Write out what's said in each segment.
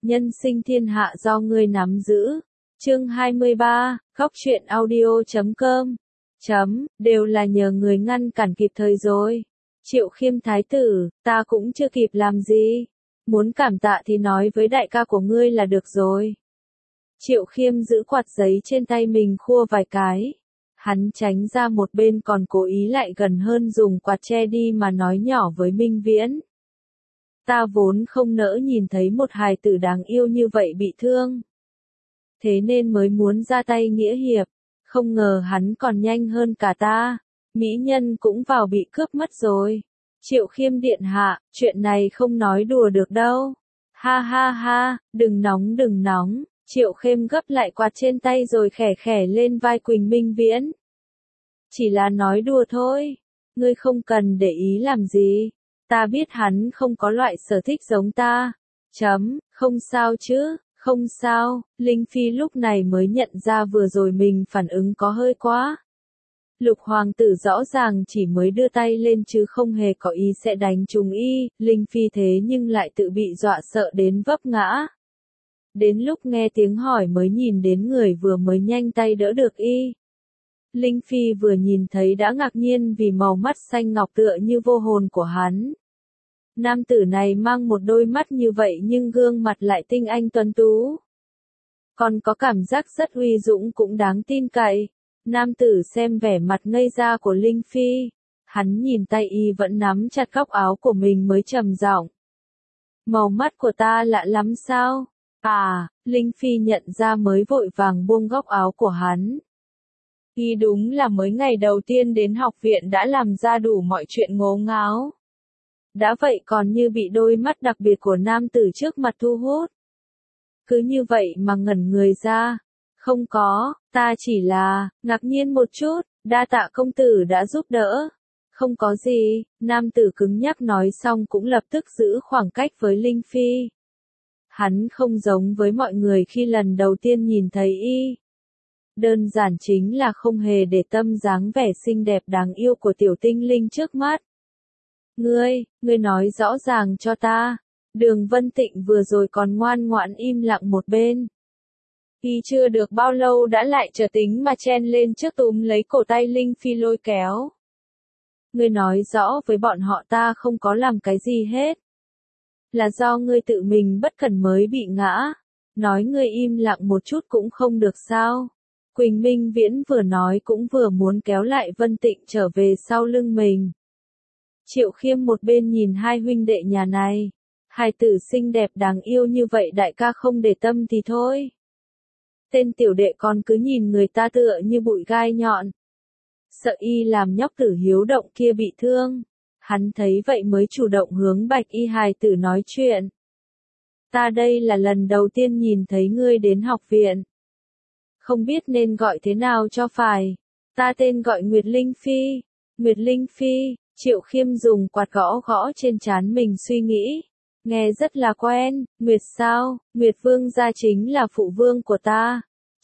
nhân sinh thiên hạ do ngươi nắm giữ. Chương 23, Góc truyện audio.com. Đều là nhờ người ngăn cản kịp thời rồi. Triệu Khiêm thái tử, ta cũng chưa kịp làm gì. Muốn cảm tạ thì nói với đại ca của ngươi là được rồi. Triệu Khiêm giữ quạt giấy trên tay mình khua vài cái. Hắn tránh ra một bên còn cố ý lại gần hơn dùng quạt che đi mà nói nhỏ với Minh Viễn. Ta vốn không nỡ nhìn thấy một hài tử đáng yêu như vậy bị thương. Thế nên mới muốn ra tay nghĩa hiệp. Không ngờ hắn còn nhanh hơn cả ta. Mỹ nhân cũng vào bị cướp mất rồi. Triệu Khiêm điện hạ, chuyện này không nói đùa được đâu. Ha ha ha, đừng nóng. Triệu Khiêm gấp lại quạt trên tay rồi khẽ khẽ lên vai Quỳnh Minh Viễn. Chỉ là nói đùa thôi. Ngươi không cần để ý làm gì. Ta biết hắn không có loại sở thích giống ta. Không sao chứ, không sao. Linh Phi lúc này mới nhận ra vừa rồi mình phản ứng có hơi quá. Lục hoàng tử rõ ràng chỉ mới đưa tay lên chứ không hề có ý sẽ đánh trúng y. Linh Phi thế nhưng lại tự bị dọa sợ đến vấp ngã. Đến lúc nghe tiếng hỏi mới nhìn đến người vừa mới nhanh tay đỡ được y. Linh Phi vừa nhìn thấy đã ngạc nhiên vì màu mắt xanh ngọc tựa như vô hồn của hắn. Nam tử này mang một đôi mắt như vậy nhưng gương mặt lại tinh anh tuấn tú. Còn có cảm giác rất uy dũng cũng đáng tin cậy. Nam tử xem vẻ mặt ngây ra của Linh Phi. Hắn nhìn tay y vẫn nắm chặt góc áo của mình mới trầm giọng. Màu mắt của ta lạ lắm sao? À, Linh Phi nhận ra mới vội vàng buông góc áo của hắn. Y đúng là mới ngày đầu tiên đến học viện đã làm ra đủ mọi chuyện ngố ngáo. Đã vậy còn như bị đôi mắt đặc biệt của nam tử trước mặt thu hút. Cứ như vậy mà ngẩn người ra. Không có, ta chỉ là, ngạc nhiên một chút, đa tạ công tử đã giúp đỡ. Không có gì, nam tử cứng nhắc nói xong cũng lập tức giữ khoảng cách với Linh Phi. Hắn không giống với mọi người khi lần đầu tiên nhìn thấy y. Đơn giản chính là không hề để tâm dáng vẻ xinh đẹp đáng yêu của tiểu tinh linh trước mắt. Ngươi nói rõ ràng cho ta. Đường Vân Tịnh vừa rồi còn ngoan ngoãn im lặng một bên. Y chưa được bao lâu đã lại trở tính mà chen lên trước túm lấy cổ tay Linh Phi lôi kéo. Ngươi nói rõ với bọn họ ta không có làm cái gì hết. Là do ngươi tự mình bất cẩn mới bị ngã. Nói ngươi im lặng một chút cũng không được sao. Quỳnh Minh Viễn vừa nói cũng vừa muốn kéo lại Vân Tịnh trở về sau lưng mình. Triệu Khiêm một bên nhìn hai huynh đệ nhà này. Hài tử xinh đẹp đáng yêu như vậy đại ca không để tâm thì thôi. Tên tiểu đệ còn cứ nhìn người ta tựa như bụi gai nhọn. Sợ y làm nhóc tử hiếu động kia bị thương. Hắn thấy vậy mới chủ động hướng Bạch Y hài tử nói chuyện. Ta đây là lần đầu tiên nhìn thấy ngươi đến học viện. Không biết nên gọi thế nào cho phải. Ta tên gọi Nguyệt Linh Phi. Nguyệt Linh Phi, Triệu Khiêm dùng quạt gõ gõ trên trán mình suy nghĩ. Nghe rất là quen, Nguyệt sao, Nguyệt Vương gia chính là phụ vương của ta.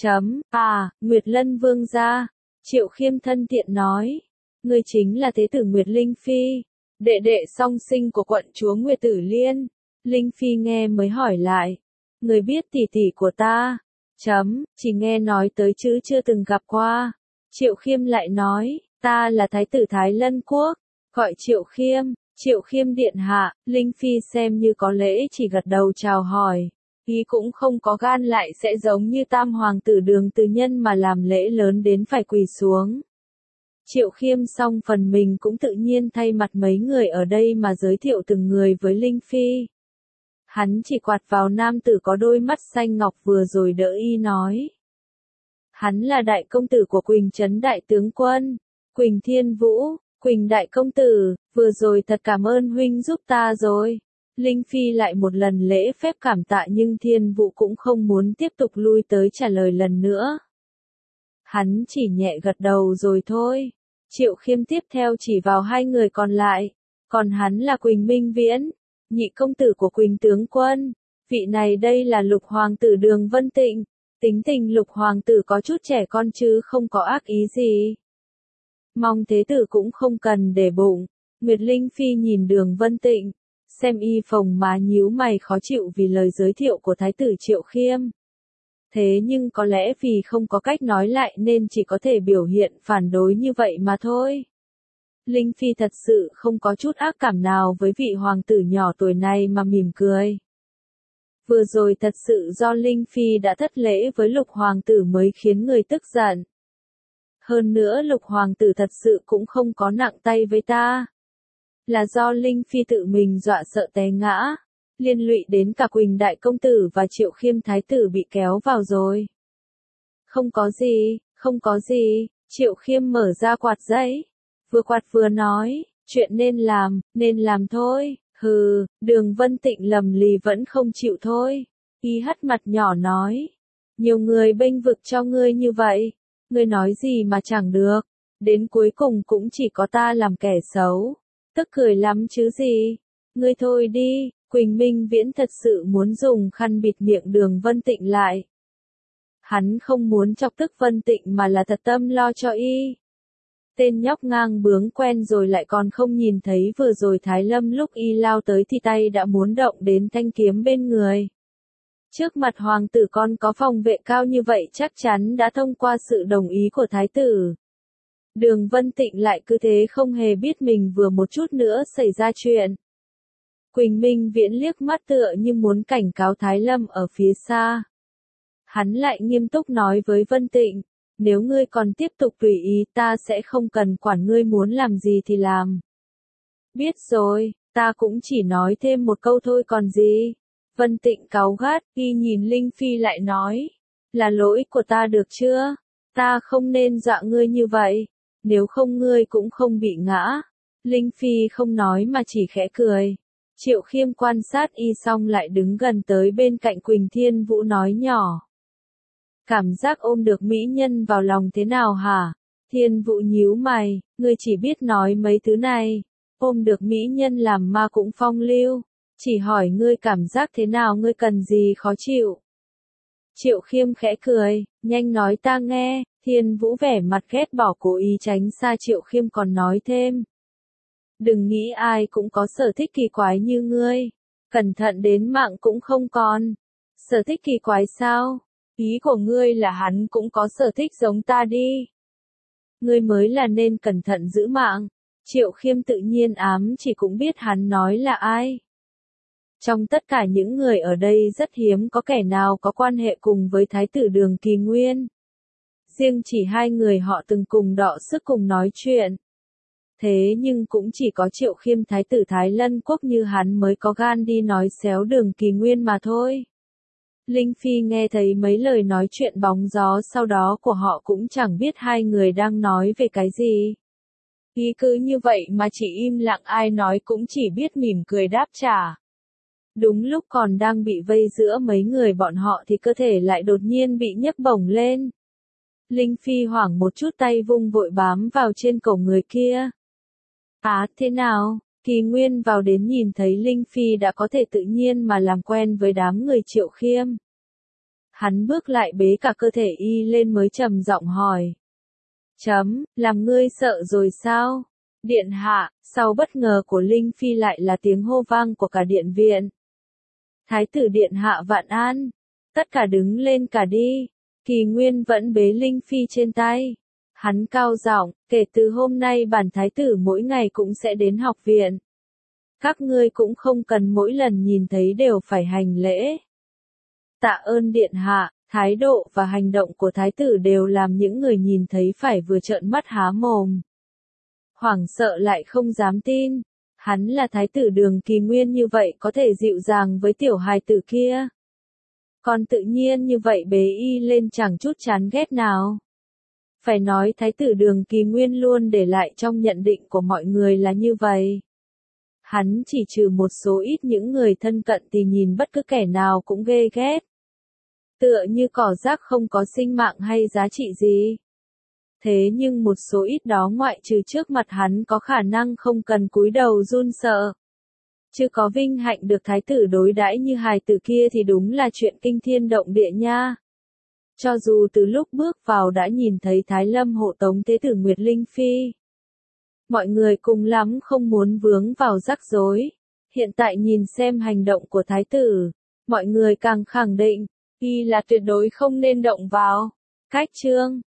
Nguyệt Lân Vương gia. Triệu Khiêm thân thiện nói. Ngươi chính là thế tử Nguyệt Linh Phi, đệ đệ song sinh của quận chúa Nguyệt Tử Liên. Linh Phi nghe mới hỏi lại. Ngươi biết tỷ tỷ của ta? Chỉ nghe nói tới chứ chưa từng gặp qua. Triệu Khiêm lại nói, ta là thái tử Thái Lân Quốc, gọi Triệu Khiêm điện hạ. Linh Phi xem như có lễ chỉ gật đầu chào hỏi. Y cũng không có gan lại sẽ giống như tam hoàng tử Đường Từ Nhân mà làm lễ lớn đến phải quỳ xuống. Triệu Khiêm xong phần mình cũng tự nhiên thay mặt mấy người ở đây mà giới thiệu từng người với Linh Phi. Hắn chỉ quạt vào nam tử có đôi mắt xanh ngọc vừa rồi đỡ y nói. Hắn là đại công tử của Quỳnh Trấn đại tướng quân, Quỳnh Thiên Vũ. Quỳnh đại công tử, vừa rồi thật cảm ơn huynh giúp ta rồi. Linh Phi lại một lần lễ phép cảm tạ nhưng Thiên Vũ cũng không muốn tiếp tục lui tới trả lời lần nữa. Hắn chỉ nhẹ gật đầu rồi thôi. Triệu Khiêm tiếp theo chỉ vào hai người còn lại. Còn hắn là Quỳnh Minh Viễn, nhị công tử của Quỳnh tướng quân. Vị này đây là lục hoàng tử Đường Vân Tịnh. Tính tình lục hoàng tử có chút trẻ con chứ không có ác ý gì. Mong thế tử cũng không cần để bụng. Nguyệt Linh Phi nhìn Đường Vân Tịnh. Xem y phồng má nhíu mày khó chịu vì lời giới thiệu của Thái tử Triệu Khiêm. Thế nhưng có lẽ vì không có cách nói lại nên chỉ có thể biểu hiện phản đối như vậy mà thôi. Linh Phi thật sự không có chút ác cảm nào với vị hoàng tử nhỏ tuổi này mà mỉm cười. Vừa rồi thật sự do Linh Phi đã thất lễ với Lục hoàng tử mới khiến người tức giận. Hơn nữa Lục hoàng tử thật sự cũng không có nặng tay với ta. Là do Linh Phi tự mình dọa sợ té ngã, liên lụy đến cả Quỳnh đại công tử và Triệu Khiêm thái tử bị kéo vào rồi. Không có gì, không có gì, Triệu Khiêm mở ra quạt giấy, vừa quạt vừa nói, chuyện nên làm thôi, hừ, Đường Vân Tịnh lầm lì vẫn không chịu thôi. Y hất mặt nhỏ nói, nhiều người bênh vực cho ngươi như vậy, ngươi nói gì mà chẳng được, đến cuối cùng cũng chỉ có ta làm kẻ xấu, tức cười lắm chứ gì, ngươi thôi đi. Quỳnh Minh Viễn thật sự muốn dùng khăn bịt miệng Đường Vân Tịnh lại. Hắn không muốn chọc tức Vân Tịnh mà là thật tâm lo cho y. Tên nhóc ngang bướng quen rồi lại còn không nhìn thấy vừa rồi Thái Lâm lúc y lao tới thì tay đã muốn động đến thanh kiếm bên người. Trước mặt hoàng tử con có phòng vệ cao như vậy chắc chắn đã thông qua sự đồng ý của Thái tử. Đường Vân Tịnh lại cứ thế không hề biết mình vừa một chút nữa xảy ra chuyện. Quỳnh Minh Viễn liếc mắt tựa như muốn cảnh cáo Thái Lâm ở phía xa. Hắn lại nghiêm túc nói với Vân Tịnh, nếu ngươi còn tiếp tục tùy ý ta sẽ không cần quản ngươi muốn làm gì thì làm. Biết rồi, ta cũng chỉ nói thêm một câu thôi còn gì. Vân Tịnh cáu gắt, y nhìn Linh Phi lại nói, là lỗi của ta được chưa? Ta không nên dọa ngươi như vậy, nếu không ngươi cũng không bị ngã. Linh Phi không nói mà chỉ khẽ cười. Triệu Khiêm quan sát y xong lại đứng gần tới bên cạnh Quỳnh Thiên Vũ nói nhỏ. Cảm giác ôm được mỹ nhân vào lòng thế nào hả? Thiên Vũ nhíu mày, ngươi chỉ biết nói mấy thứ này. Ôm được mỹ nhân làm ma cũng phong lưu. Chỉ hỏi ngươi cảm giác thế nào, ngươi cần gì khó chịu? Triệu Khiêm khẽ cười, nhanh nói ta nghe. Thiên Vũ vẻ mặt ghét bỏ cố ý tránh xa Triệu Khiêm còn nói thêm. Đừng nghĩ ai cũng có sở thích kỳ quái như ngươi. Cẩn thận đến mạng cũng không còn. Sở thích kỳ quái sao? Ý của ngươi là hắn cũng có sở thích giống ta đi. Ngươi mới là nên cẩn thận giữ mạng. Triệu Khiêm tự nhiên ám chỉ cũng biết hắn nói là ai. Trong tất cả những người ở đây rất hiếm có kẻ nào có quan hệ cùng với Thái tử Đường Kỳ Nguyên. Riêng chỉ hai người họ từng cùng đọ sức cùng nói chuyện. Thế nhưng cũng chỉ có Triệu Khiêm Thái tử Thái Lân Quốc như hắn mới có gan đi nói xéo Đường Kỳ Nguyên mà thôi. Linh Phi nghe thấy mấy lời nói chuyện bóng gió sau đó của họ cũng chẳng biết hai người đang nói về cái gì. Ý cứ như vậy mà chỉ im lặng, ai nói cũng chỉ biết mỉm cười đáp trả. Đúng lúc còn đang bị vây giữa mấy người bọn họ thì cơ thể lại đột nhiên bị nhấc bổng lên. Linh Phi hoảng một chút, tay vung vội bám vào trên cổ người kia. Thế nào? Kỳ Nguyên vào đến nhìn thấy Linh Phi đã có thể tự nhiên mà làm quen với đám người Triệu Khiêm. Hắn bước lại bế cả cơ thể y lên mới trầm giọng hỏi. Làm ngươi sợ rồi sao? Điện hạ, sau bất ngờ của Linh Phi lại là tiếng hô vang của cả điện viện. Thái tử điện hạ vạn an. Tất cả đứng lên cả đi. Kỳ Nguyên vẫn bế Linh Phi trên tay. Hắn cao giọng, kể từ hôm nay bản thái tử mỗi ngày cũng sẽ đến học viện. Các ngươi cũng không cần mỗi lần nhìn thấy đều phải hành lễ. Tạ ơn điện hạ, thái độ và hành động của thái tử đều làm những người nhìn thấy phải vừa trợn mắt há mồm. Hoảng sợ lại không dám tin, hắn là thái tử Đường Kỳ Nguyên như vậy có thể dịu dàng với tiểu hài tử kia. Còn tự nhiên như vậy bế y lên chẳng chút chán ghét nào. Phải nói thái tử Đường Kỳ Nguyên luôn để lại trong nhận định của mọi người là như vậy. Hắn chỉ trừ một số ít những người thân cận thì nhìn bất cứ kẻ nào cũng ghê ghét. Tựa như cỏ rác không có sinh mạng hay giá trị gì. Thế nhưng một số ít đó ngoại trừ trước mặt hắn có khả năng không cần cúi đầu run sợ. Chứ có vinh hạnh được thái tử đối đãi như hài tử kia thì đúng là chuyện kinh thiên động địa nha. Cho dù từ lúc bước vào đã nhìn thấy Thái Lâm hộ tống Thế tử Nguyệt Linh Phi. Mọi người cùng lắm không muốn vướng vào rắc rối. Hiện tại nhìn xem hành động của thái tử, mọi người càng khẳng định, y là tuyệt đối không nên động vào. Cách chương